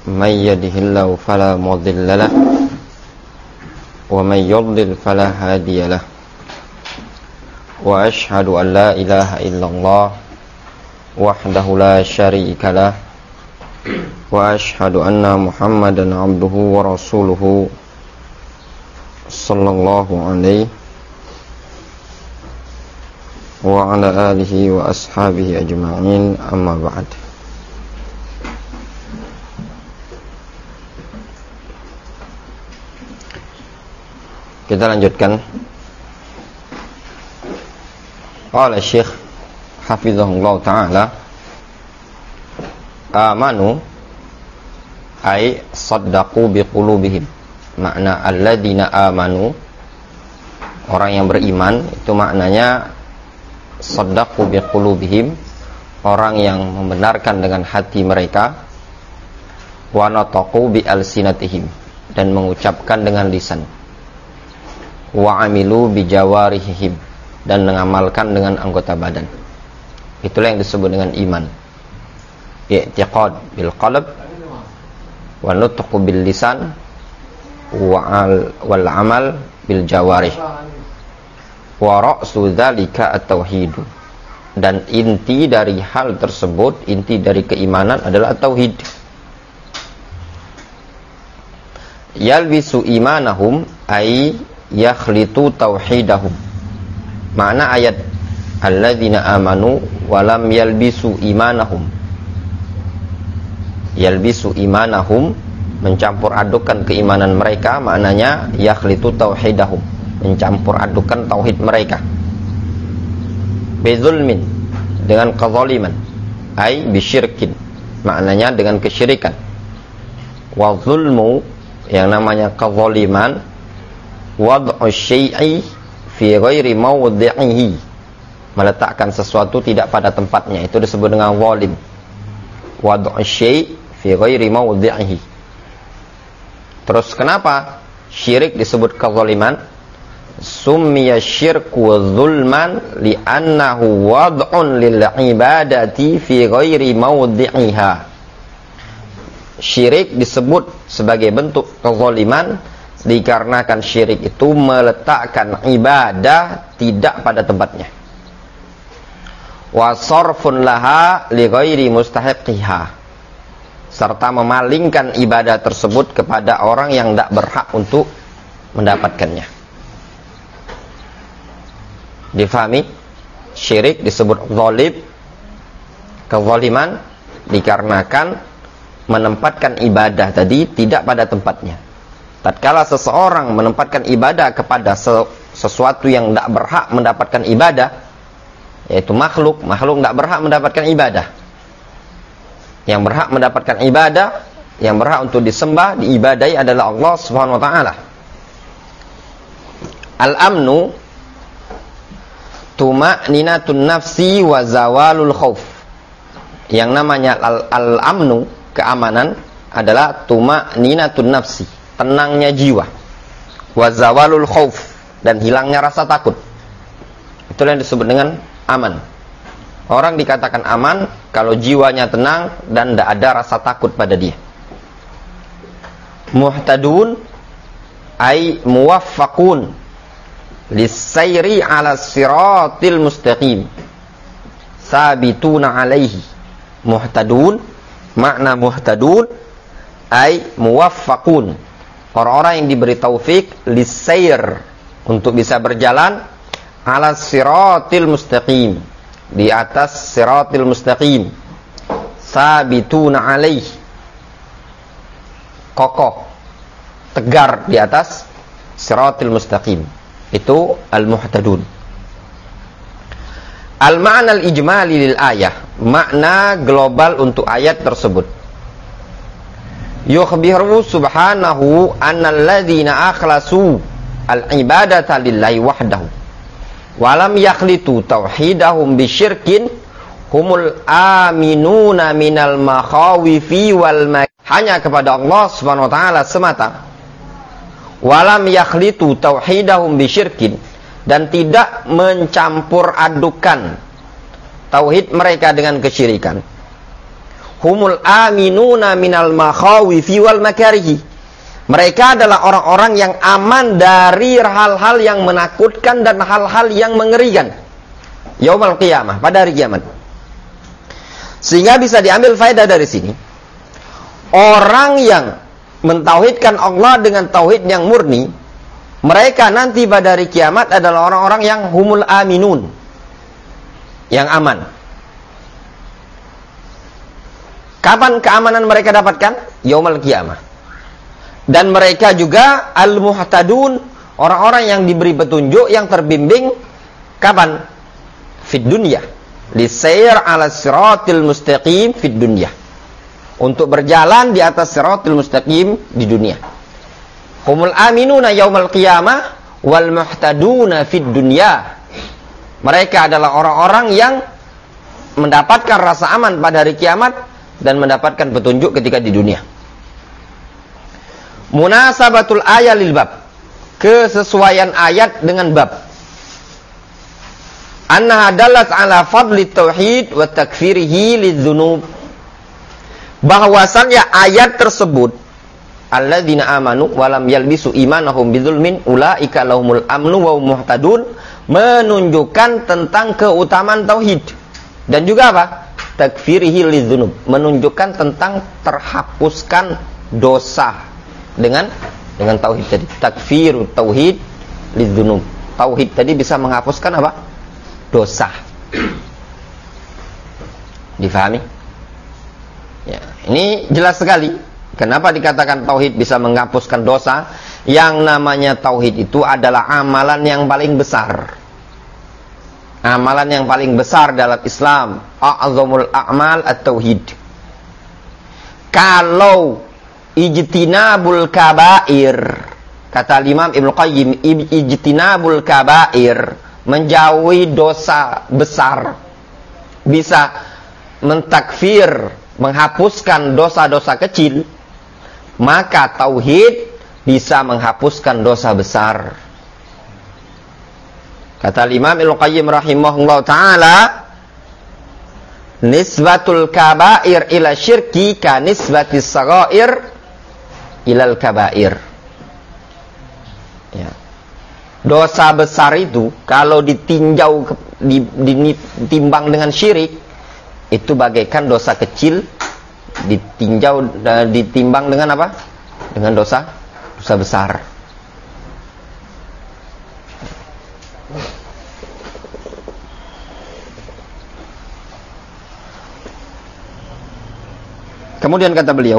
من يهده الله فلا مضل له ومن يضلل فلا هادي له وأشهد أن لا إله إلا الله وحده لا شريك له وأشهد أن محمدا عبده ورسوله صلى الله عليه وعلى آله وأصحابه أجمعين أما بعد. Kita lanjutkan. Qala Syekh hafizahullah ta'ala, amanu ay saddaqu biqulubihim. Makna alladzina amanu, orang yang beriman, itu maknanya saddaqu biqulubihim, orang yang membenarkan dengan hati mereka, wa nataqu bi alsinatihim, dan mengucapkan dengan lisan, wa amilu bi jawarihim, dan mengamalkan dengan anggota badan. Itulah yang disebut dengan iman. I'tiqad bil qalb wa nutqu bil lisan wal amal bil jawarih. Wa ra'su dzalika at-tauhid. Dan inti dari hal tersebut, inti dari keimanan adalah tauhid. Yalbisu imanahum ay yakhlitu tauhidahum. Makna ayat alladzina amanu walam yalbisu imanahum. Yalbisu imanahum, mencampur adukan keimanan mereka, maknanya yakhlitu tauhidahum, mencampur adukan tauhid mereka. Bizulmin, dengan kezaliman, ay bisyirkin, maknanya dengan kesyirikan. Wa zulmu, yang namanya kezaliman, wad'u syai'i fi ghairi mawdi'ihi, meletakkan sesuatu tidak pada tempatnya, itu disebut dengan zalim. Wad'u syai' fi ghairi mawdi'ihi. Terus kenapa syirik disebut kezaliman? Summiya syirku zulman li'annahu wad'un lil ibadati fi ghairi mawdi'iha. Syirik disebut sebagai bentuk kezaliman dikarenakan syirik itu meletakkan ibadah tidak pada tempatnya. Wa sarfun laha li ghairi mustahiqiha, serta memalingkan ibadah tersebut kepada orang yang tidak berhak untuk mendapatkannya. Difahami? Syirik disebut zalim, kezaliman, dikarenakan menempatkan ibadah tadi tidak pada tempatnya. Tatkala seseorang menempatkan ibadah kepada sesuatu yang tidak berhak mendapatkan ibadah, yaitu makhluk tidak berhak mendapatkan ibadah. Yang berhak mendapatkan ibadah, yang berhak untuk disembah, diibadahi adalah Allah Subhanahu wa taala. Al-amnu tuma'ninatun nafsi wa zawalul khauf. Yang namanya al-amnu, keamanan, adalah tuma'ninatun nafsi, tenangnya jiwa, wa zawalul khauf, dan hilangnya rasa takut. Itulah yang disebut dengan aman. Orang dikatakan aman kalau jiwanya tenang dan tidak ada rasa takut pada dia. Muhtadun ay muwaffaqun lis-sayri 'ala siratil mustaqim sabituna 'alaihi. Muhtadun, makna muhtadun ay muwaffaqun, orang-orang yang diberi taufik lis-sayr, untuk bisa berjalan, 'ala siratil mustaqim, di atas siratil mustaqim, sabituna 'alaihi, kokoh, tegar di atas siratil mustaqim. Itu al-muhtadun. Al-ma'na al-ijmali lil ayah, makna global untuk ayat tersebut. Yukhbiru subhanahu annal ladzina akhlasu al-ibadata lillahi wahdahu wa lam yakhlitu tauhidahum bisyirkin humul aminuna minal makhawifi wal hanya kepada Allah Subhanahu wa taala semata. Walam yakhlitu tauhidahum bisyirkin, dan tidak mencampur adukan tauhid mereka dengan kesyirikan. humul aminuna minal makhawifi wal makarihi. Mereka adalah orang-orang yang aman dari hal-hal yang menakutkan dan hal-hal yang mengerikan. Yaumul qiyamah, pada hari kiamat. Sehingga bisa diambil faedah dari sini. Orang yang mentauhidkan Allah dengan tauhid yang murni, mereka nanti pada hari kiamat adalah orang-orang yang humul aminun, yang aman. Kapan keamanan mereka dapatkan? Yaumul qiyamah. Dan mereka juga al-muhtadun, orang-orang yang diberi petunjuk, yang terbimbing. Kapan? Fid dunya. Lisair ala siratil mustaqim fid dunya. Untuk berjalan di atas siratil mustaqim di dunia. Humul aminuna yaumul qiyamah wal muhtaduna fid dunya. Mereka adalah orang-orang yang mendapatkan rasa aman pada hari kiamat dan mendapatkan petunjuk ketika di dunia. Munasabatul ayat lil bab. Kesesuaian ayat dengan bab. Annaha dalat ala fadli tauhid wa takfirihi lidzunub. Bahwasannya ayat tersebut, alladzina amanu wa lam yalbisu imanahum bidzulmin ulaika lahumul amnu wa hum muhtadun, menunjukkan tentang keutamaan tauhid. Dan juga apa? Takfirihi lidzunub, menunjukkan tentang terhapuskan dosa dengan tauhid tadi. Takfiru tauhid lidzunub. Tauhid tadi bisa menghapuskan apa? Dosa. Difahami? Ya, ini jelas sekali. Kenapa dikatakan tauhid bisa menghapuskan dosa? Yang namanya tauhid itu adalah amalan yang paling besar. Amalan yang paling besar dalam Islam. A'zamul a'mal at-tauhid. Kalau ijtinabul kabair, kata Imam Ibnu Qayyim, ijtinabul kabair, menjauhi dosa besar, bisa mentakfir, menghapuskan dosa-dosa kecil, maka tauhid bisa menghapuskan dosa besar. Kata Imam Ibnu Qayyim rahimahullah ta'ala, nisbatul kabair ila syirki ka nisbatis saghair ilal kabair. Ya. Dosa besar itu kalau ditinjau, ditimbang dengan syirik, itu bagaikan dosa kecil ditimbang dengan apa? Dengan dosa besar. Kemudian kata beliau,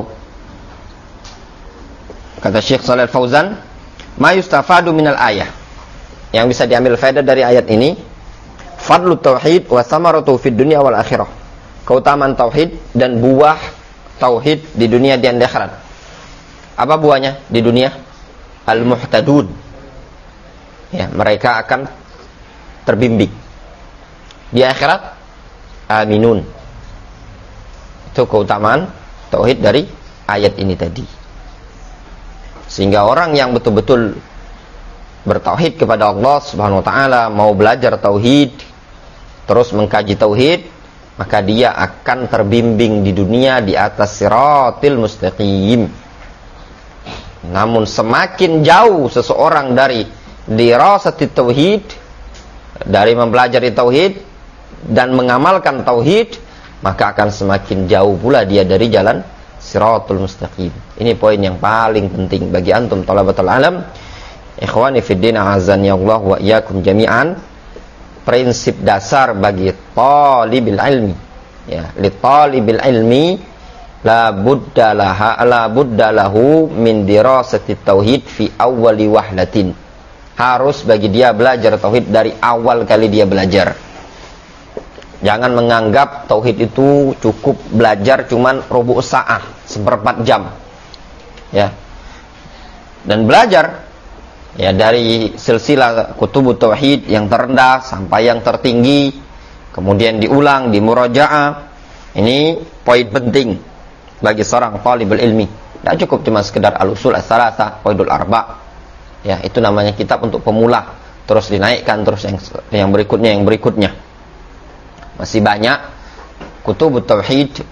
kata Syekh Shalih Al-Fauzan, ma yustafadu minal ayah, yang bisa diambil faedah dari ayat ini, fadlu tauhid wa samaratu fid dunya wal akhirah. Keutamaan tauhid dan buah tauhid di dunia dan di akhirat. Apa buahnya di dunia? Al-muhtadun. Ya, mereka akan terbimbing. Di akhirat aminun. Itu keutamaan tauhid dari ayat ini tadi. Sehingga orang yang betul-betul bertauhid kepada Allah Subhanahu wa taala, mau belajar tauhid, terus mengkaji tauhid, maka dia akan terbimbing di dunia di atas siratil mustaqim. Namun semakin jauh seseorang dari dirasati tauhid, dari mempelajari tauhid dan mengamalkan tauhid, maka akan semakin jauh pula dia dari jalan siratul mustaqim. Ini poin yang paling penting bagi antum thalabatul alam. Ikhwani fid din, azani Allah wa iyyakum jami'an. Prinsip dasar bagi talibil ilmi, ya, li talibil ilmi la budda lahu min dirasati tauhid fi awwali wahlatin. Harus bagi dia belajar tauhid dari awal kali dia belajar. Jangan menganggap tauhid itu cukup belajar cuman rubu' sa'ah, seperempat jam. Ya. Dan belajar ya dari silsilah kutubut tauhid yang terendah sampai yang tertinggi, kemudian diulang, dimurajaah. Ini poin penting bagi seorang talibul ilmi. Tidak cukup cuma sekedar al-usul as-salasah, qaidul arba'. Ya, itu namanya kitab untuk pemula, terus dinaikkan terus yang berikutnya. Masih banyak kutubut tauhid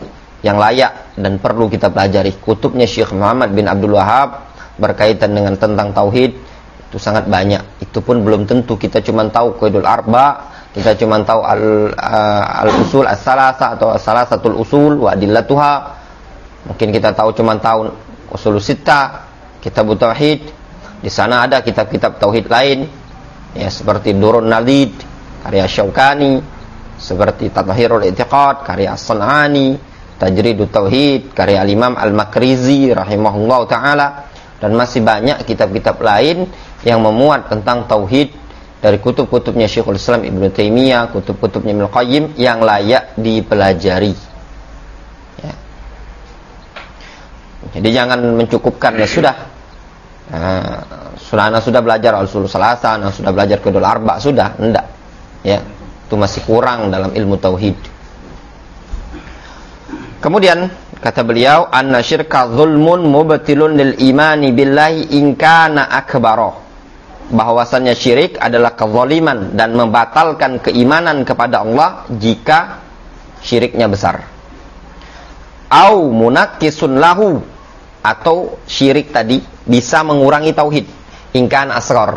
yang layak dan perlu kita pelajari. Kutubnya Syekh Muhammad bin Abdul Wahab berkaitan dengan tentang tauhid itu sangat banyak. Itu pun belum tentu kita cuma tahu Qaidul Arba, kita cuma tahu al-usul as-salasa atau as-salasatul usul wa adillatuha. Mungkin kita tahu cuma tahu usul sittah, kitab tauhid. Di sana ada kitab-kitab tauhid lain, ya seperti Durrun Nadid karya Syaukani, seperti Tathhirul I'tiqad karya As-San'ani, Tajridut Tauhid karya Al-Imam Al-Makrizi rahimahullah ta'ala, dan masih banyak kitab-kitab lain yang memuat tentang tauhid dari kutub-kutubnya Syekhul Islam Ibnu Taimiyah, kutub-kutubnya Ibnu Qayyim yang layak dipelajari, ya. Jadi jangan mencukupkan ya sudah sudah belajar al-usul salasa, sudah belajar Qaidul Arba, sudah enggak, ya, itu masih kurang dalam ilmu tauhid. Kemudian kata beliau, anna syirka zulmun mubtilun lil imani billahi in kana akbara, bahwasannya syirik adalah kezaliman dan membatalkan keimanan kepada Allah jika syiriknya besar. Au munakkisun lahu, atau syirik tadi bisa mengurangi tauhid, in kana asghar,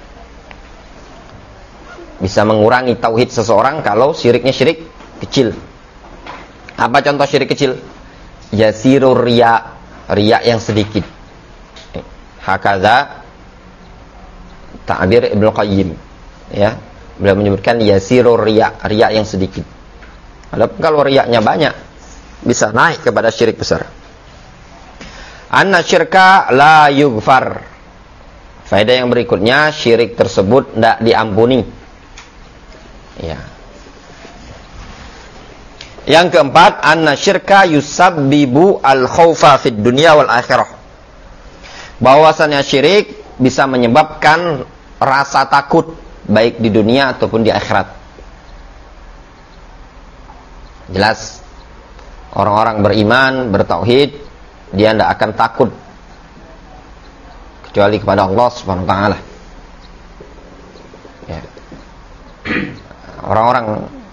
bisa mengurangi tauhid seseorang kalau syiriknya syirik kecil. Apa contoh syirik kecil? Yasirur riya, riya yang sedikit. Hakaza ta'bir Ibnu Qayyim, ya. Beliau menyebutkan yasirur riya, riya yang sedikit. Adapun kalau riyanya banyak, bisa naik kepada syirik besar. Anna syirka la yughfar. Faedah yang berikutnya, syirik tersebut tidak diampuni, ya. Yang keempat, anna syirka yusabbibu al-khawfa fid dunya wal akhirah, bahwasannya syirik bisa menyebabkan rasa takut baik di dunia ataupun di akhirat. Jelas orang-orang beriman, bertauhid, dia tidak akan takut kecuali kepada Allah Subhanahu wa taala, ya. Orang-orang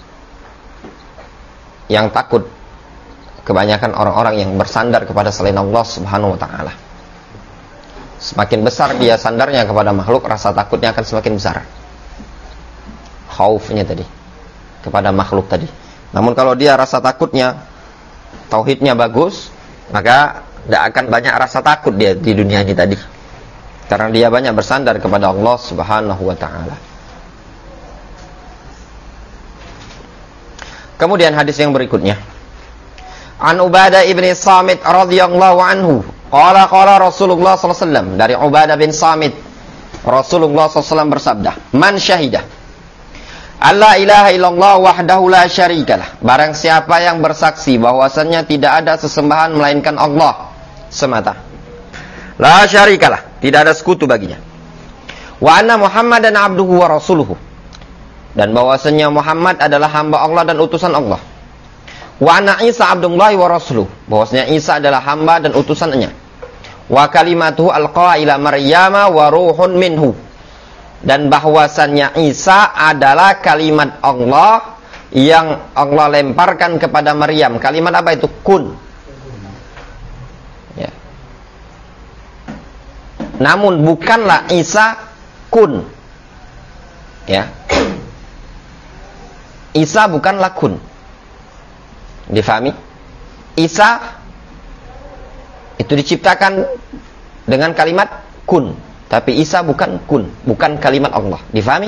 yang takut kebanyakan orang-orang yang bersandar kepada selain Allah Subhanahu wa taala. Semakin besar dia sandarnya kepada makhluk, rasa takutnya akan semakin besar. Khaufnya tadi kepada makhluk tadi. Namun kalau dia rasa takutnya, tauhidnya bagus, maka tidak akan banyak rasa takut dia di dunia ini tadi, karena dia banyak bersandar kepada Allah Subhanahu wa taala. Kemudian hadis yang berikutnya, An Ubadah ibn Samit radhiyallahu anhu, qala Rasulullah sallallahu alaihi wasallam, dari Ubadah bin Samit, Rasulullah sallallahu alaihi wasallam bersabda, man syahidah alla ilaha illallah wahdahu la syarikalah, barang siapa yang bersaksi bahwasannya tidak ada sesembahan melainkan Allah semata, la syarikalah, tidak ada sekutu baginya, wa anna Muhammadan abduhu wa rasuluhu, dan bahwasannya Muhammad adalah hamba Allah dan utusan Allah, wa anna Isa abdullahi wa rasuluh, bahwasanya Isa adalah hamba dan utusannya, wa kalimatuhu alqa ila Maryama wa ruhun minhu, dan bahwasannya Isa adalah kalimat Allah yang Allah lemparkan kepada Maryam. Kalimat apa itu? Kun, ya. Namun bukanlah Isa kun, ya. Isa bukanlah kun. Difahami? Isa itu diciptakan dengan kalimat kun, tapi Isa bukan kun, bukan kalimat Allah. Difahami?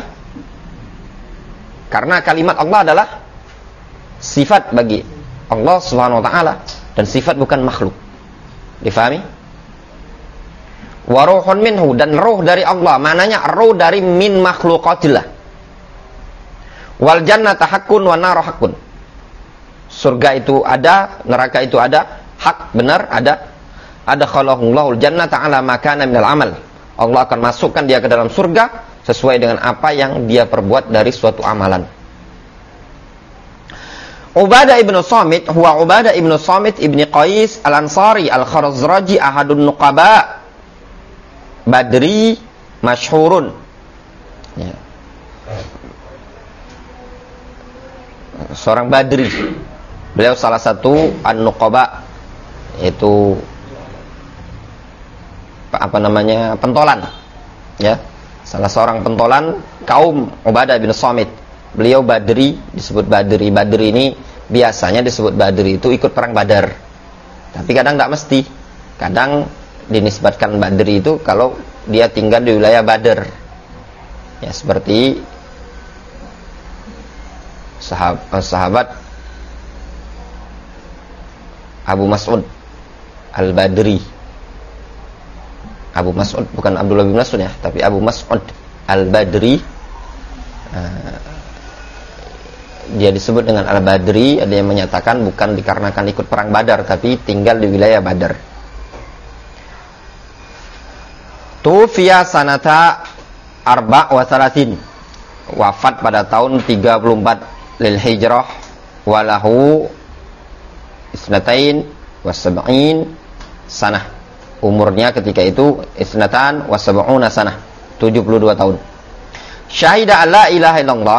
Karena kalimat Allah adalah sifat bagi Allah Subhanahu wa taala dan sifat bukan makhluk. Difahami? Wa ruhun minhu, dan ruh dari Allah, maknanya ruh dari min makhluqatillah. Wal jannata haqqun wa nar haqqun. Surga itu ada, neraka itu ada, hak benar ada. Adkhalahullahu al-jannata ala ma kana minal amal. Allah akan masukkan dia ke dalam surga sesuai dengan apa yang dia perbuat dari suatu amalan. Ubadah ibn Samit huwa Ubadah ibn Samit ibn Qais al-Ansari al-Kharazraji ahadun nuqaba Badri masyhurun, ya. Seorang Badri, Beliau salah satu an-nuqaba, yaitu pentolan, ya, salah seorang pentolan kaum Ubadah bin Samit. Beliau Badri, disebut Badri. Badri ini biasanya disebut Badri itu ikut perang Badar, tapi kadang tidak mesti. Kadang dinisbatkan Badri itu kalau dia tinggal di wilayah Badar, ya, seperti sahabat Abu Mas'ud Al-Badri. Abu Mas'ud, bukan Abdullah bin Mas'ud ya, tapi Abu Mas'ud Al-Badri. Dia disebut dengan Al-Badri. Ada yang menyatakan bukan dikarenakan ikut perang Badar, tapi tinggal di wilayah Badar. Tufiya sanata arba' wa salatin, wafat pada tahun 34 lil hijrah, walahu isnatain wa sab'in sanah. Umurnya ketika itu isnatan wa sab'una sanah, 72 tahun. Syahida alla ilaha illallah.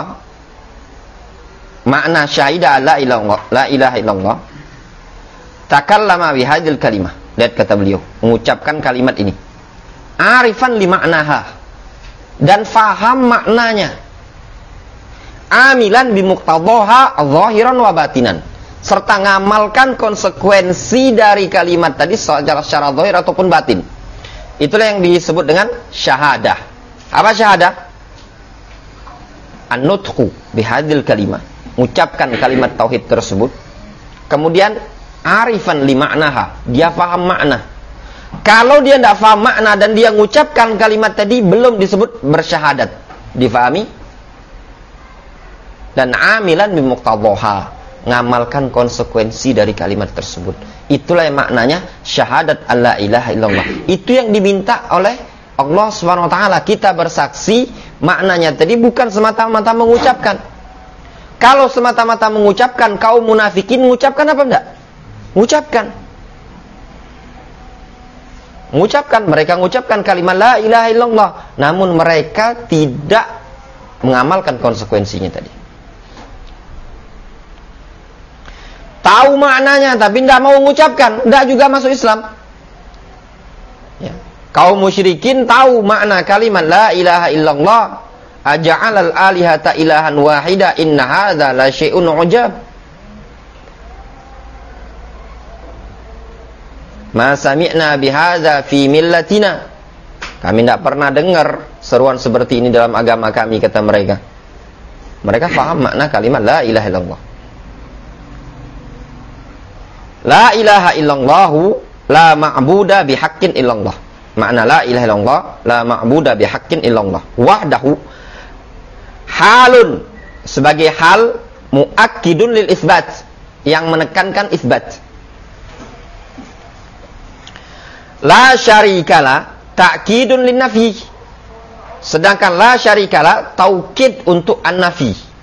Makna syahida alla ilaha illallah, takallama bihadil kalimah. Lihat kata beliau, mengucapkan kalimat ini, arifan li ma'naha, dan faham maknanya, amilan bimuqtadaha zahiran wa batinan, serta ngamalkan konsekuensi dari kalimat tadi secara zahir ataupun batin. Itulah yang disebut dengan syahadah. Apa syahadah? An-nutqu bihadil kalimah, mengucapkan kalimat tauhid tersebut, kemudian arifan li ma'naha, dia faham makna. Kalau dia tidak faham makna dan dia mengucapkan kalimat tadi, belum disebut bersyahadat. Difahami? Dan amilan bimuqtadhaha, ngamalkan konsekuensi dari kalimat tersebut. Itulah yang maknanya syahadat alla ilaha illallah. Itu yang diminta oleh Allah Subhanahu wa taala. Kita bersaksi, maknanya tadi bukan semata-mata mengucapkan. Kalau semata-mata mengucapkan, kaum munafikin mengucapkan apa enggak? Mengucapkan, mereka mengucapkan kalimat la ilaha illallah, namun mereka tidak mengamalkan konsekuensinya tadi. Tahu maknanya tapi tidak mau mengucapkan, tidak juga masuk Islam. Ya. Kaum musyrikin tahu makna kalimat la ilaha illallah, aja'alal alihata ilahan wahida, inna hadza la syai'un ujab. Ma sami'na bihadza fi millatina. Kami tidak pernah dengar seruan seperti ini dalam agama kami, kata mereka. Mereka faham makna kalimat la ilaha illallah. La ilaha illallahu la ma'buda bihaqqin illallah. Makna la ilaha illallah la ma'buda bihaqqin illallah. Wahdahu halun, sebagai hal, muakkidun lil isbat, yang menekankan isbat. La syarikala ta'kidun lin nafi. Sedangkan la syarikala taukid untuk an-nafi.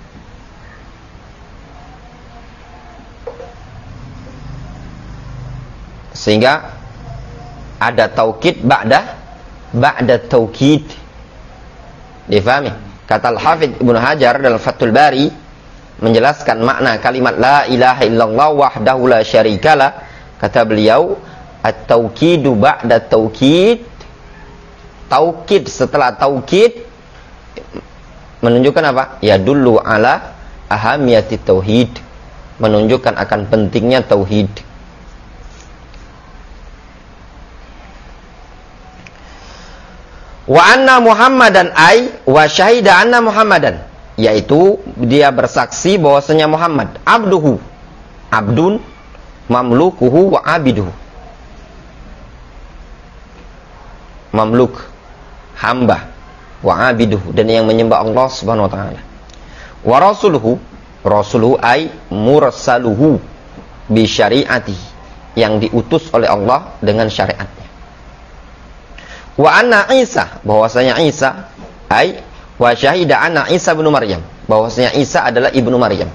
Sehingga ada taukid ba'da taukid. Difahami? Kata Al-Hafidz Ibnu Hajar dalam Fathul Bari menjelaskan makna kalimat la ilaha illallah wahdahu la syarikalah. Kata beliau, at-taukidu ba'da taukid. Taukid setelah taukid menunjukkan apa? Ya dullu ala ahamiyati tauhid, menunjukkan akan pentingnya tauhid. Wa anna Muhammadan wa syahida anna Muhammadan, yaitu dia bersaksi bahwasanya Muhammad abduhu, abdun, mamlukuhu wa abiduhu. Mamluk, hamba, wa abiduhu, dan yang menyembah Allah Subhanahu wa taala. Wa rasuluhu, rasuluhu mursaluhu bi syari'atihi, yang diutus oleh Allah dengan syariatnya. Wa anna Isa, bahwasanya Isa wa syahida anna Isa ibnu Maryam, bahwasanya Isa adalah ibnu Maryam.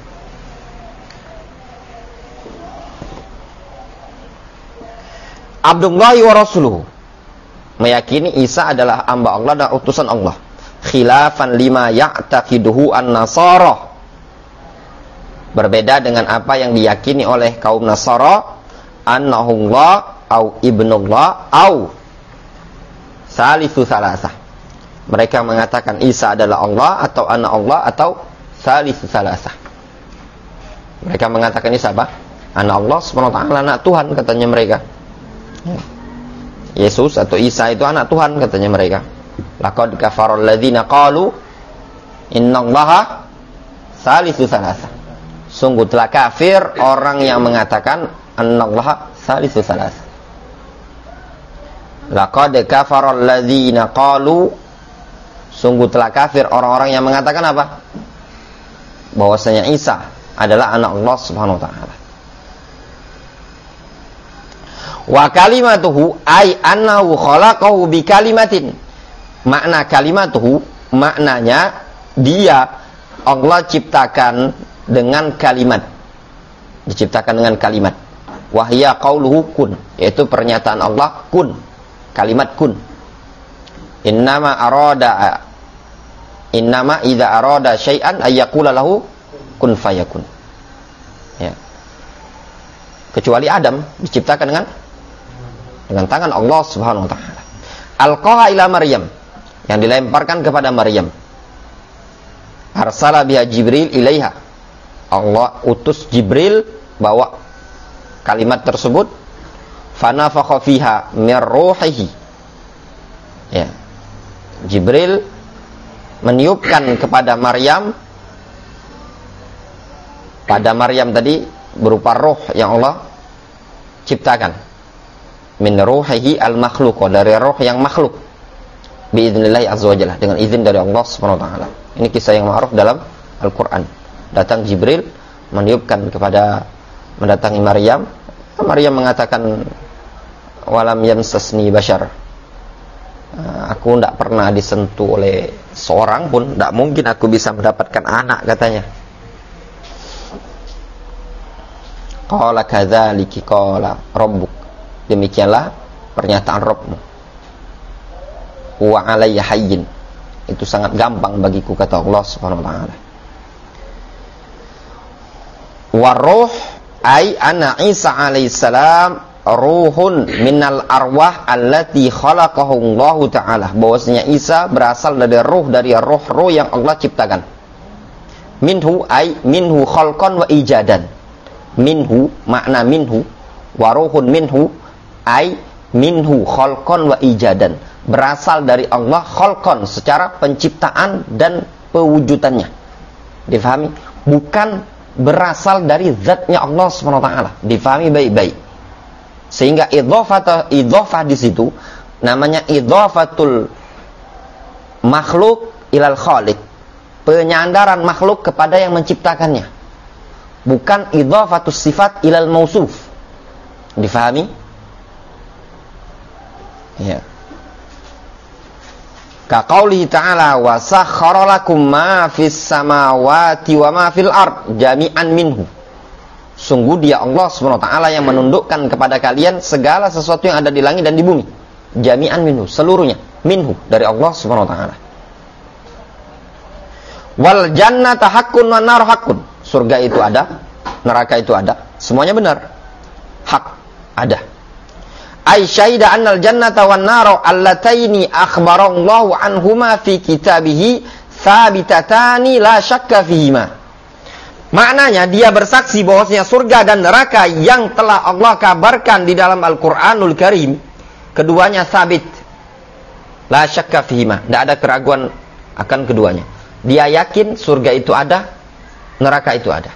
Abdullah wa rasuluhu, meyakini Isa adalah hamba Allah dan utusan Allah. Khilafan lima ya'taqiduhu an-nasara, Berbeda dengan apa yang diyakini oleh kaum Nasara, annahullah au ibnullah au salisu salasah. Mereka mengatakan Isa adalah Allah atau anak Allah atau salisu salasah. Mereka mengatakan Isa apa? Anak Allah subhanahu wa ta'ala, anak Tuhan katanya mereka. Yesus atau Isa itu anak Tuhan katanya mereka. Laqad kafaral ladzina qalu innallaha salisu salasah. Sungguh telah kafir orang yang mengatakan annallaha salisu salasah. Laqad kafaral ladzina qalu, sungguh telah kafir orang-orang yang mengatakan apa? Bahwasanya Isa adalah anak Allah subhanahu wa ta'ala. Wa kalimatuhu ay annahu khalaqahu bi kalimatin. Makna kalimatuhu, maknanya dia Allah ciptakan dengan kalimat. Diciptakan dengan kalimat. Wahya qauluhu kun, yaitu pernyataan Allah kun, kalimat kun. Innama idza arada syai'an ayyaqula lahu kun fayakun. Ya. Kecuali Adam diciptakan dengan tangan Allah Subhanahu wa taala. Alqaha ila Maryam, yang dilemparkan kepada Maryam. Arsala biha Jibril ilaiha. Allah utus Jibril bawa kalimat tersebut. Fanafakha fiha mir ruhihi. Ya. Jibril meniupkan kepada Maryam, pada Maryam tadi berupa roh yang Allah ciptakan. Min ruhihi al-makhluq, dari roh yang makhluk. Biiznillah azza wajalla, dengan izin dari Allah Subhanahu wa taala. Ini kisah yang ma'ruf dalam Al-Qur'an. Datang Jibril meniupkan kepada, mendatangi Maryam. Maryam mengatakan walam yamsasni bashar. Aku tidak pernah disentuh oleh seorang pun, tidak mungkin aku bisa mendapatkan anak katanya. Qala kadzaliki qala rabbuk. Demikianlah pernyataan Rabbmu. Wa alayya hayyin. Itu sangat gampang bagiku kata Allah Subhanahu wa taala. Waruh ay anna Isa alaihissalam ruhun minal arwah allati khalaqahu Allah taala. Bahwasanya Isa berasal dari roh yang Allah ciptakan. Minhu ay minhu khalqan wa ijadan. Minhu, makna minhu, waruhun minhu ay minhu khalqan wa ijadan. Berasal dari Allah khalqan, secara penciptaan dan pewujudannya. Difahami? Bukan berasal dari zatnya Allah Subhanahu wa taala. Difahami baik-baik. Sehingga idhofah di situ namanya idhofatul makhluk ilal khaliq. Penyandaran makhluk kepada yang menciptakannya. Bukan idhofatus sifat ilal mausuf. Difahami? Ya. Ka qaulihi ta'ala wa sakhkhara lakum ma fis samawati wa ma fil ard jami'an minhu. Sungguh dia Allah Subhanahu wa taala yang menundukkan kepada kalian segala sesuatu yang ada di langit dan di bumi. Jami'an minhu, seluruhnya. Minhu, dari Allah Subhanahu wa taala. Wal jannata haqqun wan nar haqqun. Surga itu ada, neraka itu ada. Semuanya benar. Hak ada. Ay syaida annal jannata wan nara allataini akhbarallahu anhuma fi kitabihi thabitatani la syakka fihima. Maknanya dia bersaksi bahwasanya surga dan neraka yang telah Allah kabarkan di dalam Al-Qur'anul Karim, keduanya sabit. La syakka fihima, tidak ada keraguan akan keduanya. Dia yakin surga itu ada, neraka itu ada.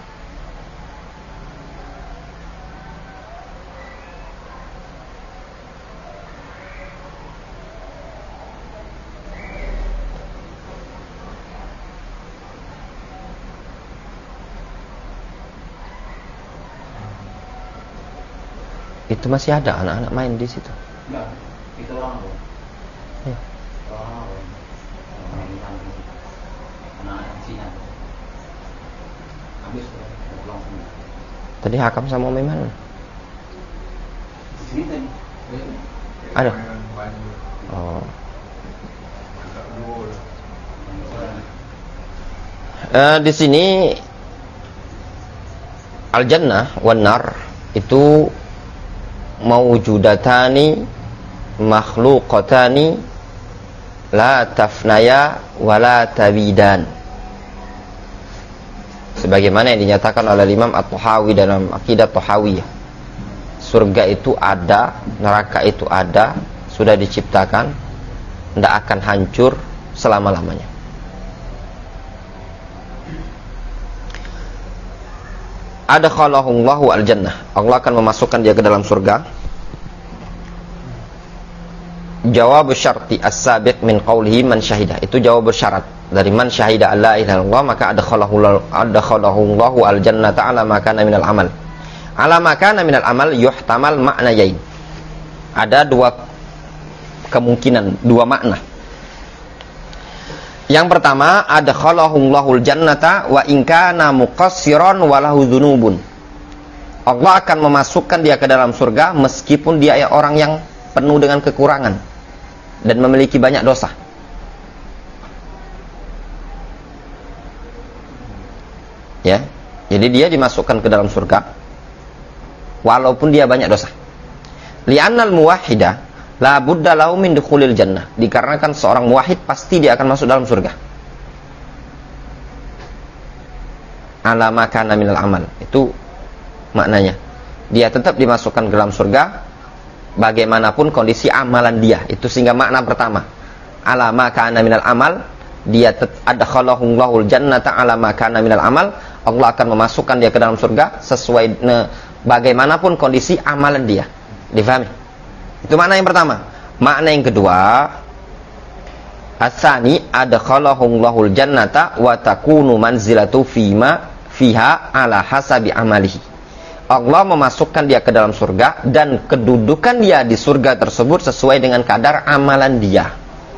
Itu masih ada anak-anak main di situ. Enggak, itu orang apa? Ya. Orang apa? Anak-anak Cina. Habis pulang semua. Tadi Hakam sama Umi mana? Di sini tadi. Ada. Oh. Di sini Al-jannah wan nar itu mawjudatani makhluqatani la tafnaya wa la tabidan, sebagaimana yang dinyatakan oleh Imam At-Tahawi dalam Aqidah Tahawiyah. Surga itu ada, neraka itu ada, sudah diciptakan, tidak akan hancur selama-lamanya. Adkhalahullahu al-jannah, Allah akan memasukkan dia ke dalam surga. Jawab syarti as-sabiq min qawlihi man syahidah, itu jawab syarat dari man syahida alla ilaha illallah, maka adkhalahullahu al-jannata ala ma kana minal amal. Ala ma kana minal amal yuhtamal ma'nayain. Ada dua kemungkinan, dua makna. Yang pertama, adkhalahullahu al-jannata wa in kana muqassiran wa lahu dzunubun. Allah akan memasukkan dia ke dalam surga meskipun dia orang yang penuh dengan kekurangan dan memiliki banyak dosa. Ya, jadi dia dimasukkan ke dalam surga walaupun dia banyak dosa. Li'annal muwahhida la budda lahu min dukhulil jannah, dikarenakan seorang muwahhid pasti dia akan masuk dalam surga. Ala ma kana minal amal, itu maknanya. Dia tetap dimasukkan ke dalam surga bagaimanapun kondisi amalan dia. Itu sehingga makna pertama. Ala ma kana minal amal, dia adkhalahullahu al-jannata ala ma kana minal amal, Allah akan memasukkan dia ke dalam surga sesuai bagaimanapun kondisi amalan dia. Difahami? Itu makna yang pertama. Makna yang kedua, as-tsani adkhalahullahu al-jannata wa takunu manzilatu fiha ala hasabi amalihi. Allah memasukkan dia ke dalam surga dan kedudukan dia di surga tersebut sesuai dengan kadar amalan dia.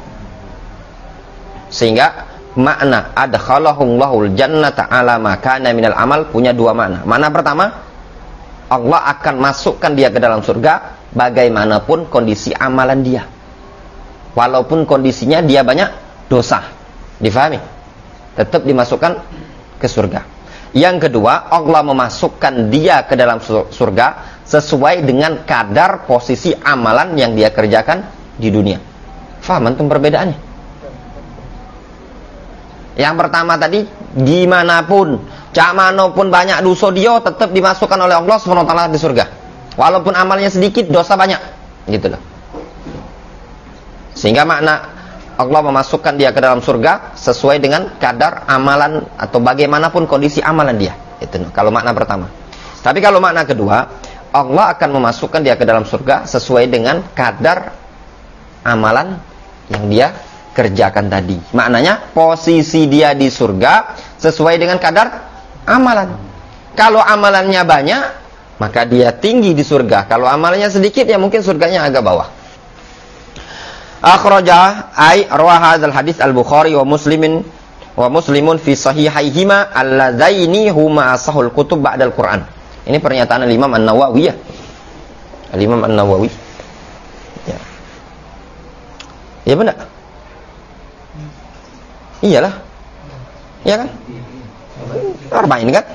Sehingga makna adkhalahullahu al-jannata ala ma kana minal amal punya dua makna. Makna pertama, Allah akan masukkan dia ke dalam surga bagaimanapun kondisi amalan dia, walaupun kondisinya dia banyak dosa. Difahami? Tetap dimasukkan ke surga. Yang kedua, Allah memasukkan dia ke dalam surga sesuai dengan kadar posisi amalan yang dia kerjakan di dunia. Faham antum perbedaannya? Yang pertama tadi, gimana pun, cak manapun banyak dosa dia tetap dimasukkan oleh Allah SWT di surga. Walaupun amalnya sedikit, dosa banyak. Gitu loh. Sehingga makna Allah memasukkan dia ke dalam surga sesuai dengan kadar amalan atau bagaimanapun kondisi amalan dia. Itu kalau makna pertama. Tapi kalau makna kedua, Allah akan memasukkan dia ke dalam surga sesuai dengan kadar amalan yang dia kerjakan tadi. Maknanya posisi dia di surga sesuai dengan kadar amalan. Kalau amalannya banyak, maka dia tinggi di surga. Kalau amalannya sedikit, ya mungkin surganya agak bawah. Akhrajah ay rawa hadzal hadits al-Bukhari wa Muslimun fi sahihaihima alladzaini huma asahul kutub ba'dal Quran. Ini pernyataan Imam An-Nawawi ya. Imam An-Nawawi. Ya. Ya benar? Iyalah. Iya kan? Arba'in kan?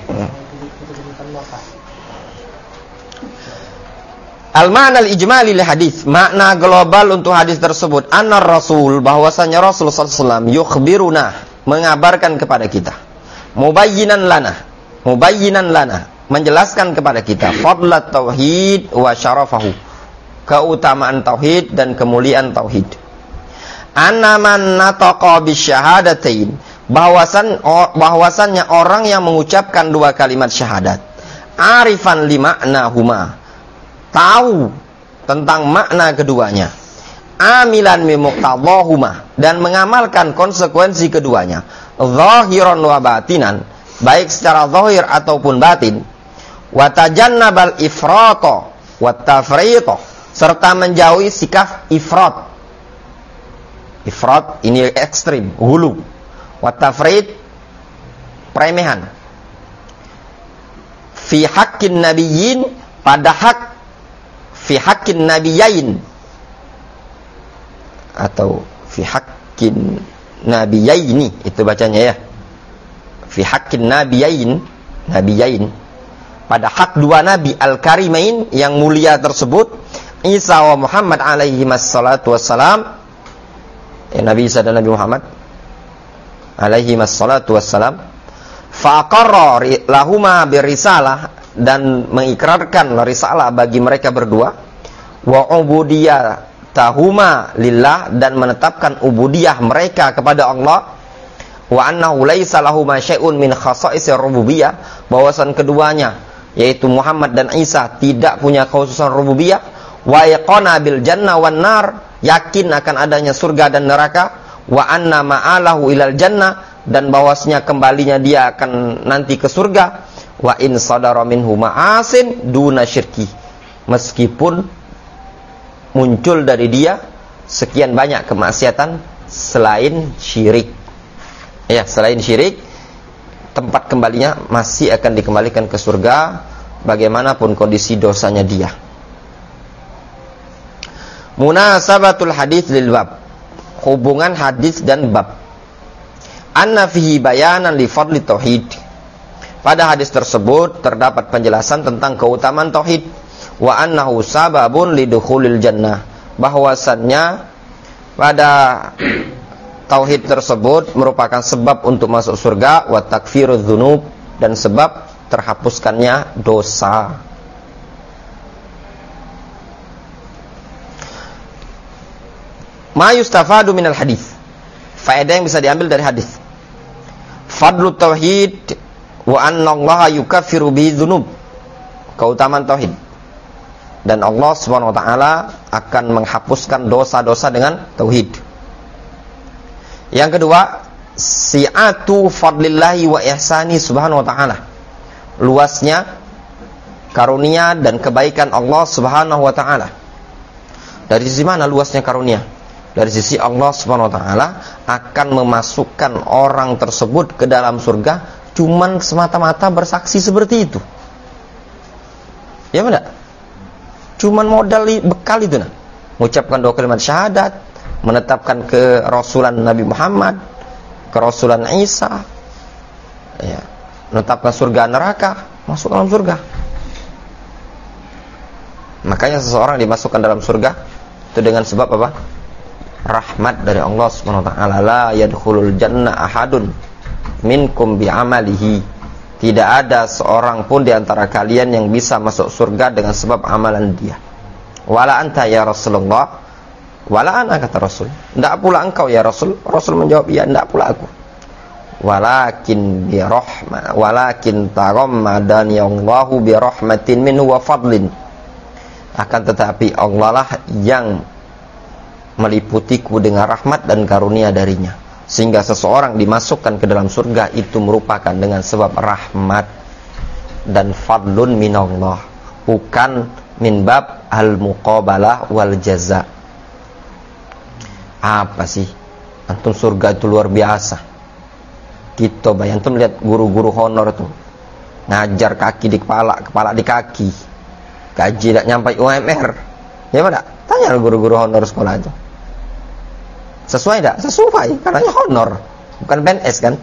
Al-ma'na al-ijmali li hadis, makna global untuk hadis tersebut, anna Rasul, bahwasanya Rasul sallallahu alaihi wasallam yukhbiruna, mengabarkan kepada kita, mubayyinan lana, menjelaskan kepada kita fadlat tauhid wa syarafahu, keutamaan tauhid dan kemuliaan tauhid. Anna man nataqa bisyahadatain, bahwasannya orang yang mengucapkan dua kalimat syahadat, arifan li ma'nahuma, tahu tentang makna keduanya, amilan bi muqtadahuma, dan mengamalkan konsekuensi keduanya, zahiran wa batinan, baik secara zahir ataupun batin, wa tajannabal ifrata wa tafrita, serta menjauhi sikap ifrat. Ifrat ini ekstrim, hulu. Wa tafrit, peremehan. Fi haqqin nabiyyin, pada hak fi haqqin nabiyain, atau fi haqqin nabiyaini, itu bacanya ya. Fi haqqin nabiyain pada hak dua nabi al-karimain yang mulia tersebut, Isa wa Muhammad alaihi wassalatu wassalam, Nabi Isa dan Nabi Muhammad alaihi wassalatu wassalam, faqarra lahuma birisalah, dan mengikrarkan risalah bagi mereka berdua, wa ubudiyatahuma lillah, dan menetapkan ubudiyah mereka kepada Allah, wa annahu laisa lahuma syai'un min khasa'isir rububiyah, bahwasan keduanya yaitu Muhammad dan Isa tidak punya kekhususan rububiyah, wa yaqana bil jannah wan nar, yakin akan adanya surga dan neraka, wa anna ma'alahu ilal jannah, dan bahwasanya kembalinya dia akan nanti ke surga, wa in sadara minhu ma'asin duna syirki, meskipun muncul dari dia sekian banyak kemaksiatan selain syirik. Ya, selain syirik, tempat kembalinya masih akan dikembalikan ke surga bagaimanapun kondisi dosanya dia. Munasabatul hadis lil bab, hubungan hadis dan bab. Anna fihi bayanan li fadli tauhid. Pada hadis tersebut terdapat penjelasan tentang keutamaan tauhid, wa annahu sababun lidukhulil jannah, bahwasannya pada tauhid tersebut merupakan sebab untuk masuk surga, wa takfirudz dzunub, dan sebab terhapuskannya dosa. Ma yustafadu minal hadis, faedah yang bisa diambil dari hadis. Fadlu tauhid wa anna Allah yukaffiru bihi dzunub, keutamaan tauhid, dan Allah Subhanahu wa taala akan menghapuskan dosa-dosa dengan tauhid. Yang kedua, si'atu fadlillahi wa ihsani subhanahu wa ta'ala, luasnya karunia dan kebaikan Allah Subhanahu wa ta'ala. Dari sisi mana luasnya karunia? Dari sisi Allah Subhanahu wa ta'ala akan memasukkan orang tersebut ke dalam surga cuman semata-mata bersaksi seperti itu. Ya benar? Cuman modal bekal itu, nah, mengucapkan dua kalimat syahadat, menetapkan kerasulan Nabi Muhammad, kerasulan Isa, ya, menetapkan surga neraka, masuk dalam surga. Makanya seseorang dimasukkan dalam surga itu dengan sebab apa? Rahmat dari Allah Subhanahu wa taala. La yadkhulul jannah ahadun minkum bi'amalihi, tidak ada seorang pun di antara kalian yang bisa masuk surga dengan sebab amalan dia. Wala anta ya Rasulullah, wala ana, kata Rasul, tidak pula engkau ya Rasul. Rasul menjawab, ya, tidak pula aku. Walakin bi rahmah, walakin tarammadani Allahu bi rahmatin minhu wa fadlin, akan tetapi Allah lah yang meliputiku dengan rahmat dan karunia darinya, sehingga seseorang dimasukkan ke dalam surga itu merupakan dengan sebab rahmat dan fadlun minallah, bukan min bab al-muqabalah wal jaza. Apa sih? Antum surga itu luar biasa. Kita antum lihat guru-guru honor tuh, ngajar kaki di kepala, kepala di kaki, gaji tidak nyampe UMR. Ya mana? Tanya guru-guru honor sekolah itu. Sesuai tidak? Sesuai, karena honor, bukan PNS kan?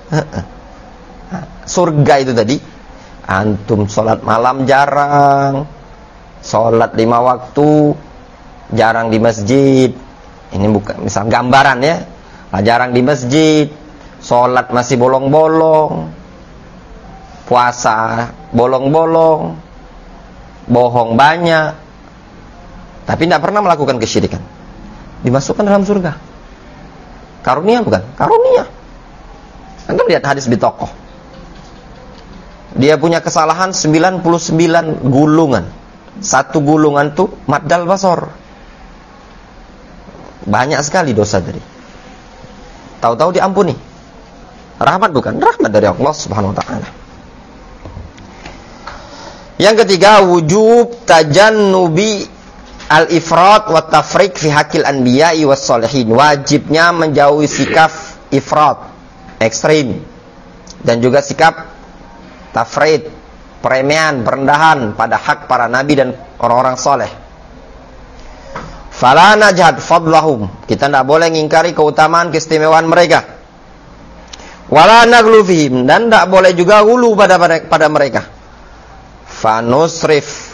Surga itu tadi, antum sholat malam jarang, sholat 5 waktu jarang di masjid. Ini bukan misal gambaran ya, jarang di masjid, sholat masih bolong-bolong, puasa bolong-bolong, bohong banyak, tapi tidak pernah melakukan kesyirikan, dimasukkan dalam surga. Karunia bukan? Karunia. Anda lihat hadis di tokoh, dia punya kesalahan 99 gulungan, satu gulungan tuh maddal basor, banyak sekali dosa dari, tahu-tahu diampuni. Rahmat bukan? Rahmat dari Allah Subhanahu wa ta'ala. Yang ketiga, wujub tajannubi al-ifrat wa tafriq fi haqqil anbiya'i was sholihin, wajibnya menjauhi sikap ifrat, ekstrim, dan juga sikap tafrid, peremehan, perendahan pada hak para nabi dan orang-orang soleh. Fala najhad fadlahum, kita tidak boleh mengingkari keutamaan keistimewaan mereka. Wala naglu fihim, dan tidak boleh juga hulu pada mereka. fanusrif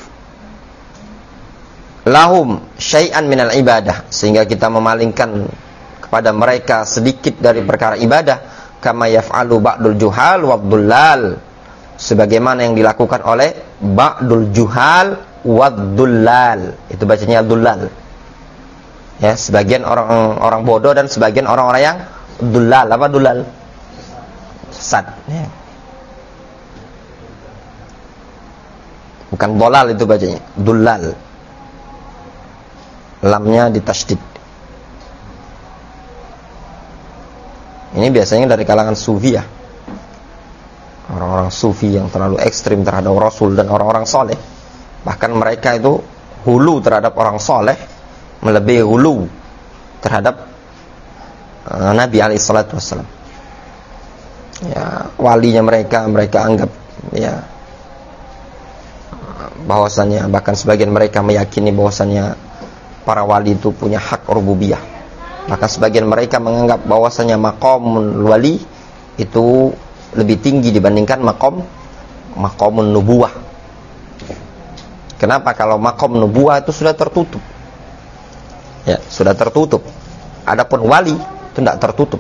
lahum syai'an minal ibadah, sehingga kita memalingkan kepada mereka sedikit dari perkara ibadah, kama yaf'alu ba'dul juhal wad-dullal, sebagaimana yang dilakukan oleh ba'dul juhal wad-dullal. Itu bacanya dullal. Ya, sebagian orang bodoh dan sebagian orang-orang yang dullal. Apa dullal? Sesat, ya. Bukan dolal itu bacanya, dullal. Lamnya ditasydid. Ini biasanya dari kalangan sufi ya. Orang-orang sufi yang terlalu ekstrim terhadap Rasul dan orang-orang soleh. Bahkan mereka itu hulu terhadap orang soleh, melebihi hulu terhadap Nabi alaihissalatu wassalam. Ya, walinya mereka anggap ya bahwasanya, bahkan sebagian mereka meyakini bahwasanya para wali itu punya hak rububiyah. Maka sebagian mereka menganggap bahwasanya maqamul wali itu lebih tinggi dibandingkan maqamun nubuwah. Kenapa? Kalau maqam nubuwah itu sudah tertutup. Ya, sudah tertutup. Adapun wali itu tidak tertutup.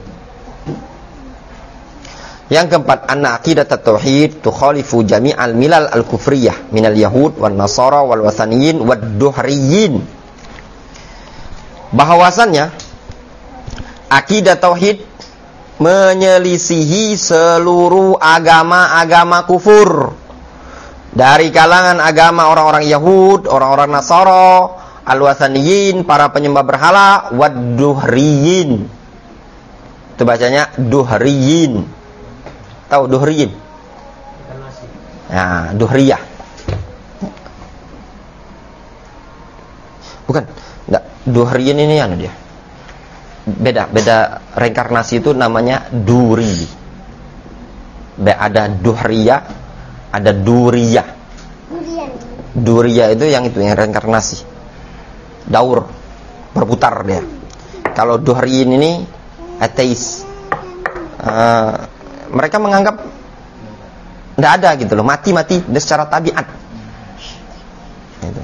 Yang keempat, anna aqidat at-tauhid tukhalifu jami'al milal al-kufriyah minal yahud wan nasara wal wathaniyin wad duhriyin. Bahwasannya akidah tauhid menyelisihi seluruh agama-agama kufur, dari kalangan agama orang-orang Yahud, orang-orang Nasara, al-wathaniyin, para penyembah berhala, wad-duhriyin. Itu bacanya duhriyin. Tahu duhriyin? Nah, duhriyah. Bukan. Enggak, duhriyin ini anu dia. Beda reinkarnasi itu namanya duri. Ada duhriyah, ada duriyah. Duriyah itu yang reinkarnasi. Daur, berputar dia. Kalau duhriyin ini ateis. Mereka menganggap tidak ada gitu loh, mati secara tabiat. Gitu.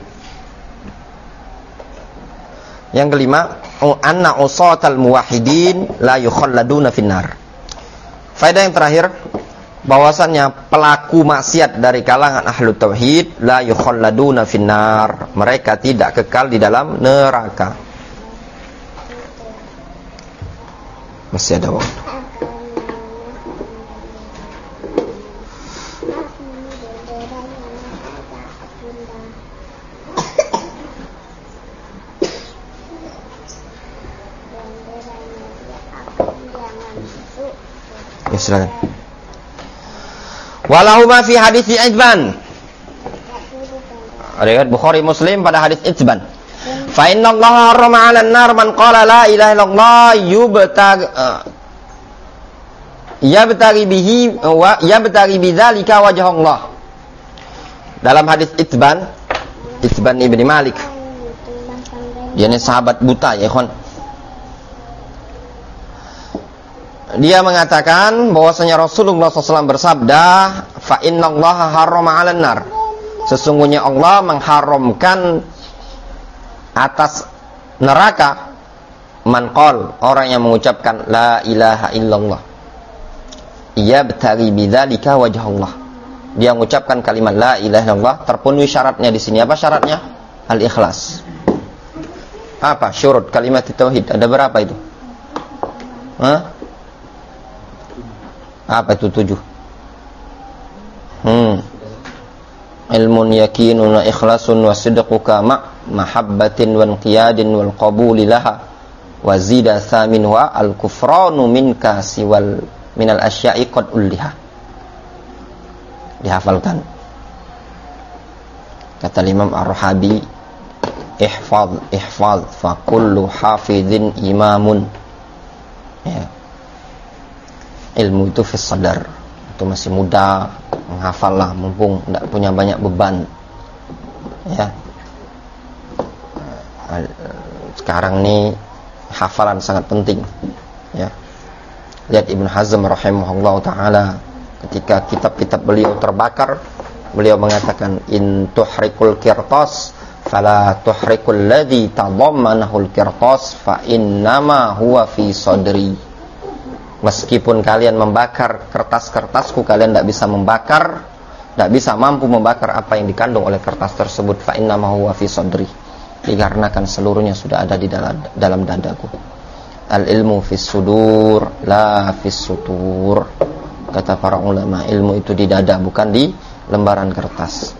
Yang kelima, anna usatal muwahhidin la yukhalladuna finnar. Faedah yang terakhir, bahwasannya pelaku maksiat dari kalangan ahlu tauhid la yukhalladuna finnar, mereka tidak kekal di dalam neraka. Masih ada waktu. Ya, silakan. Walahuma fi hadits Itban. Riwayat Bukhari Muslim pada hadis Itban. Fa inna Allah harrama 'alan nar man qala la ilaha illallah yabtaghi bihi wa yabtaghi bidzalika wajh Allah. Dalam hadis Itban Ibn Malik. Dia ini sahabat buta ya, ikhwan. Dia mengatakan bahwasanya Rasulullah SAW bersabda, fa innallaha harrama 'alan nar. Sesungguhnya Allah mengharamkan atas neraka man qol, orang yang mengucapkan la ilaha illallah yabtaghi bidzalika wajh Allah. Dia mengucapkan kalimat la ilaha illallah, terpenuhi syaratnya di sini. Apa syaratnya? Al-ikhlas. Apa syurut kalimat tauhid? Ada berapa itu? Apa itu 7? Ilmun yakinun wa ikhlasun wa sidquka mahabbatin wa inqiyadin wal qabuli laha wa zida thamin wa al kufranu minka siwal minal asya'i qad ulliha. Dihafalkan. Kata Imam Ar-Rahabi, ihfaz fa kullu hafidhin imamun. Ya. Ilmu itu fis sadar, itu masih muda, menghafallah mumpung tidak punya banyak beban. Ya. Sekarang ini hafalan sangat penting. Ya. Lihat Ibnu Hazm rahimahullah taala, ketika kitab-kitab beliau terbakar, beliau mengatakan in tuhrikul qirtas fala tuhrikul ladzi tadammanahul qirtas fa innama huwa fi sadri. Meskipun kalian membakar kertas-kertasku, kalian tidak bisa membakar, tidak bisa mampu membakar apa yang dikandung oleh kertas tersebut. Fa innama huwa fi sadri, dikarenakan seluruhnya sudah ada di dalam dadaku. Al ilmu fis sudur la fis sutur. Kata para ulama, ilmu itu di dada, bukan di lembaran kertas.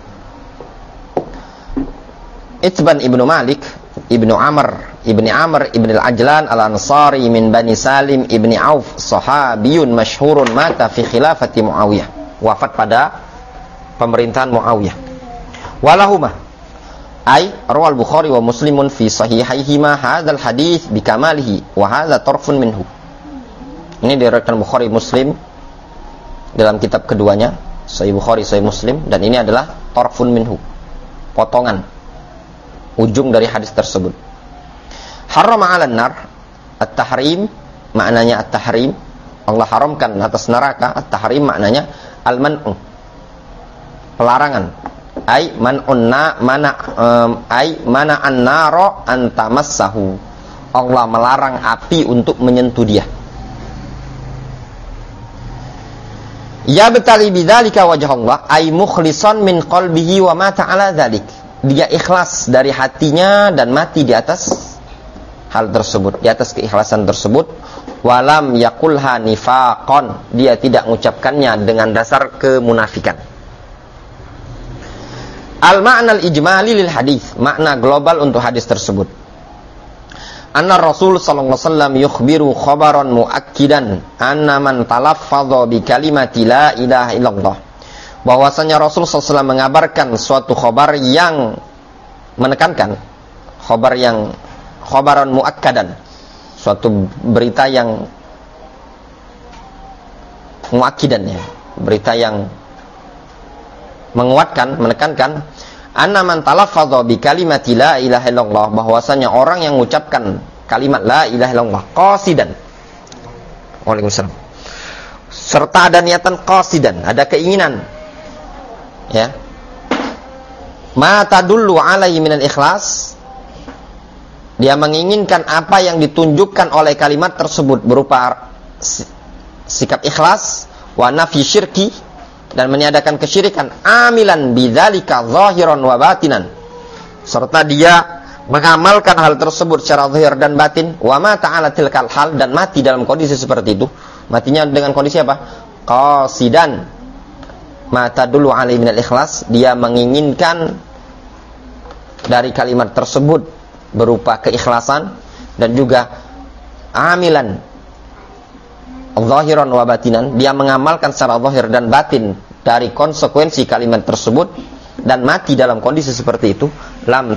Itban ibnu Malik ibnu Amr ibni al-Ajlan al-Ansari min Bani Salim ibni Auf, sahabiyun masyhurun, mata fi khilafati Muawiyah, wafat pada pemerintahan Muawiyah. Walahuma ay rawal Bukhari wa Muslimun fi sahihaihima hadzal hadits bikamalihi wa hadza tarfun minhu. Ini diriwayatkan Bukhari Muslim dalam kitab keduanya, Sahih Bukhari Sahih Muslim, dan ini adalah tarfun minhu, potongan ujung dari hadis tersebut. Harrama 'alan nar, at-tahrim maknanya at-tahrim, Allah haramkan atas neraka. At-tahrim maknanya al-man'u, pelarangan. Ai man'unna mana an-nara an tamassahu, Allah melarang api untuk menyentuh dia. Ya betali bidzalika wajh Allah ay mukhlisan min qalbihi wa mata ala dzalik, dia ikhlas dari hatinya dan mati di atas hal tersebut, di atas keikhlasan tersebut. Walam yakulha nifaqan, dia tidak mengucapkannya dengan dasar kemunafikan. Al-ma'na al-ijmali lil hadis, makna global untuk hadis tersebut. Anna Rasul sallallahu alaihi wasallam yukhbiru khabaran muakkidan anna man talaffadha bi kalimati la ilaha illallah, bahwasanya Rasul sallallahu alaihi wasallam mengabarkan suatu khabar yang menekankan, khabaran muakkadan, suatu berita yang muakkidan, ya, berita yang menguatkan, menekankan, anna man talaffadha bi kalimati la ilaha illallah, bahwasanya orang yang mengucapkan kalimat la ilaha illallah qasidan, waalaikumsalam, serta ada niatan qasidan, ada keinginan, ya, ma tadullu alaihi minal ikhlas, dia menginginkan apa yang ditunjukkan oleh kalimat tersebut berupa sikap ikhlas, wa nafi syirki, dan meniadakan kesyirikan, amilan bidzalika zahiran wa batinan, serta dia mengamalkan hal tersebut secara zahir dan batin, wa ma ta'ala tilkal hal, dan mati dalam kondisi seperti itu. Matinya dengan kondisi apa? Qasidan, ma tadullu alaihi minal ikhlas, dia menginginkan dari kalimat tersebut berupa keikhlasan, dan juga amilan zahiran wa batinan, dia mengamalkan secara zahir dan batin dari konsekuensi kalimat tersebut, dan mati dalam kondisi seperti itu, lam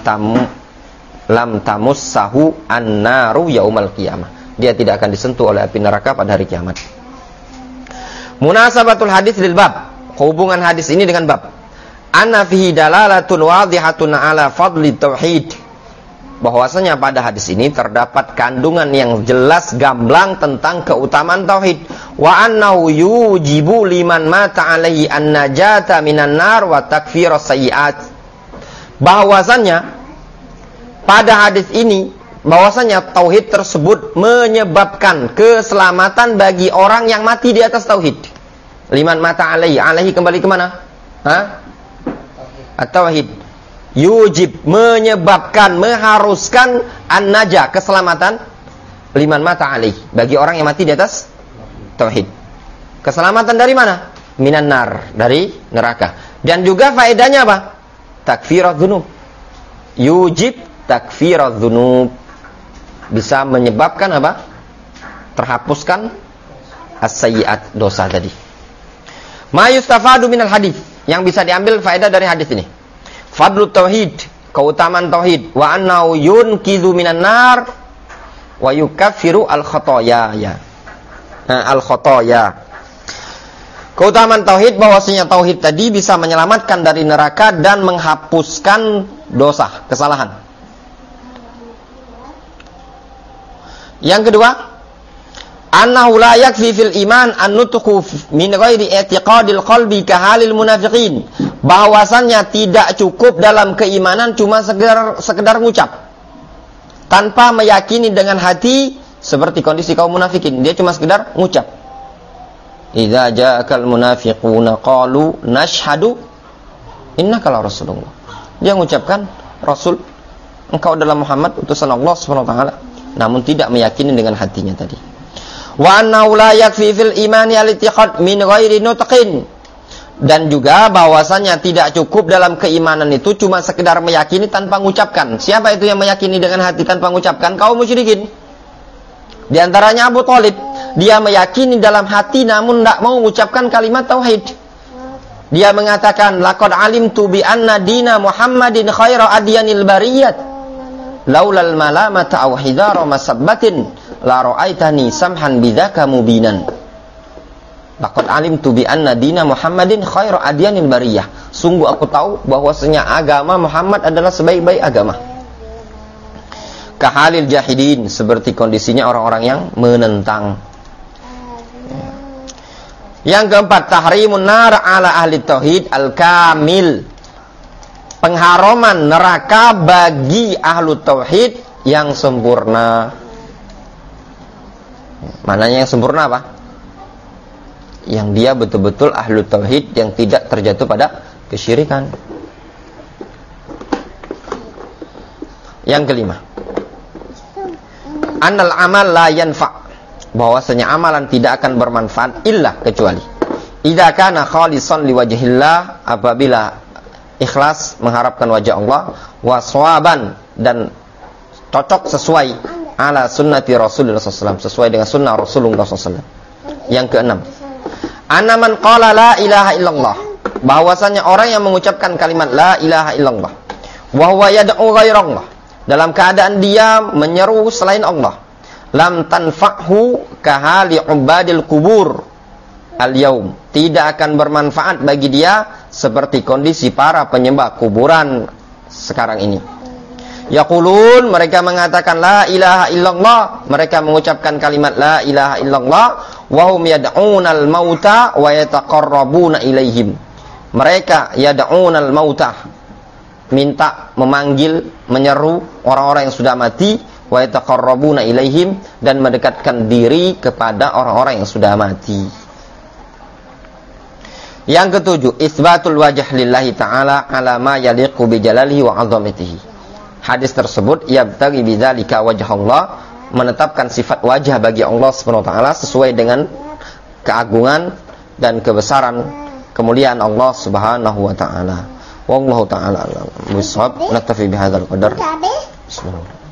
tamussahu an-naru yaumal qiyamah, dia tidak akan disentuh oleh api neraka pada hari kiamat. Munasabatul hadis lil bab, hubungan hadis ini dengan bab. Anna fihi dalalatun wadhihatun ala fadli tauhid, bahwasanya pada hadis ini terdapat kandungan yang jelas gamblang tentang keutamaan tauhid. Wa annahu yujibu liman mata alaihi an-najata minan nar wa takfiras sayyi'at, bahwasanya pada hadis ini, bahwasanya tauhid tersebut menyebabkan keselamatan bagi orang yang mati di atas tauhid. Liman mata alaihi, alaihi kembali ke mana? At-tauhid. Yujib, menyebabkan, mengharuskan, an-najah, keselamatan, liman mata alaih, bagi orang yang mati di atas tauhid. Keselamatan dari mana? Minan nar, dari neraka. Dan juga faedahnya apa? Takfirat dzunub. Yujib takfirat dzunub, bisa menyebabkan apa? Terhapuskan as-sayyi'at, dosa tadi. Ma yustafadu minal hadis, yang bisa diambil faedah dari hadis ini. Fadlu tauhid, keutamaan tauhid, wa annahu yunqidhu minan nar wa yukaffiru al-khotoya, ya. Al-khotoya. Keutamaan tauhid, bahwasanya tauhid tadi bisa menyelamatkan dari neraka dan menghapuskan dosa, kesalahan. Yang kedua, annahu la yakfi fil iman an nutqu min ghairi i'tiqadil qalbi ka halil munafiqin, bahwasannya tidak cukup dalam keimanan cuma sekedar ngucap tanpa meyakini dengan hati, seperti kondisi kaum munafikin. Dia cuma sekedar ngucap. Idza ja'akal munafiquna qalu nashhadu innaka la rasulullah. Dia mengucapkan, Rasul, engkau adalah Muhammad, utusan Allah Subhanahu wa taala, namun tidak meyakini dengan hatinya tadi. Wa annahu la yakfi fil imani al-i'tiqad min ghairi nutqin. Dan juga bahwasanya tidak cukup dalam keimanan itu cuma sekedar meyakini tanpa mengucapkan. Siapa itu yang meyakini dengan hati tanpa mengucapkan? Kaum musyrikin. Di antaranya Abu Thalib. Dia meyakini dalam hati namun tidak mau mengucapkan kalimat tauhid. Dia mengatakan, laqad alimtu bi anna dina Muhammadin khaira adyanil bariyat. Laulal malamata aw hidara masabbatin la ra'aitani samhan bidzaka mubinan. Laqad alimtu bi anna dina Muhammadin khairu adyanil bariyah. Sungguh aku tahu bahwasanya agama Muhammad adalah sebaik-baik agama. Kahalil jahidin, seperti kondisinya orang-orang yang menentang. Yang keempat, tahrimun nar ala ahli tauhid al-kamil. Pengharaman neraka bagi ahlu tauhid yang sempurna. Mananya yang sempurna apa? Yang dia betul-betul ahlu tauhid yang tidak terjatuh pada kesyirikan. Yang kelima, annal amal la yanfa', bahwasanya amalan tidak akan bermanfaat illa kecuali idza kana khalisan liwajhillah, apabila ikhlas mengharapkan wajah Allah, wa shawaban, dan cocok sesuai ala sunnati Rasulullah SAW, sesuai dengan sunnah Rasulullah SAW. Yang keenam, anna man qala la ilaha illallah, bahwasanya orang yang mengucapkan kalimat la ilaha illallah wa huwa yad'u ghairallah, dalam keadaan dia menyeru selain Allah, lam tanfa'hu kahali ubadil kubur al-yaum, tidak akan bermanfaat bagi dia seperti kondisi para penyembah kuburan sekarang ini. Yaqulun, mereka mengatakan la ilaha illallah, mereka mengucapkan kalimat la ilaha illallah wa hum yad'unal mauta wa yataqarrabuna ilaihim. Mereka yad'unal mauta, minta, memanggil, menyeru orang-orang yang sudah mati, wa yataqarrabuna ilaihim, dan mendekatkan diri kepada orang-orang yang sudah mati. Yang ketujuh, isbatul wajh lillahi ta'ala ala ma yaliqu bi jalalihi wa 'azamatihi. Hadis tersebut yabtaghi bidzalika wajh Allah, menetapkan sifat wajah bagi Allah Subhanahu wa taala sesuai dengan keagungan dan kebesaran kemuliaan Allah Subhanahu wa taala. Wallahu taala a'lam. Bisawab, naktafi bihadzal qadar. Bismillah.